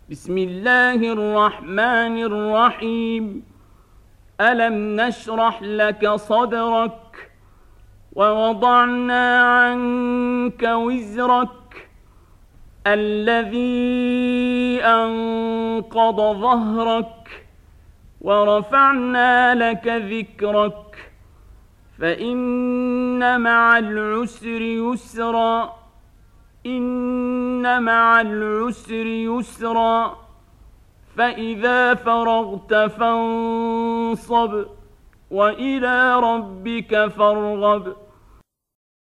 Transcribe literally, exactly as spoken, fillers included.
بسم الله الرحمن الرحيم ألم نشرح لك صدرك ووضعنا عنك وزرك الذي أنقض ظهرك ورفعنا لك ذكرك فإن مع العسر يسرا إن مع العسر يسرا فإذا فرغت فانصب وإلى ربك فارغب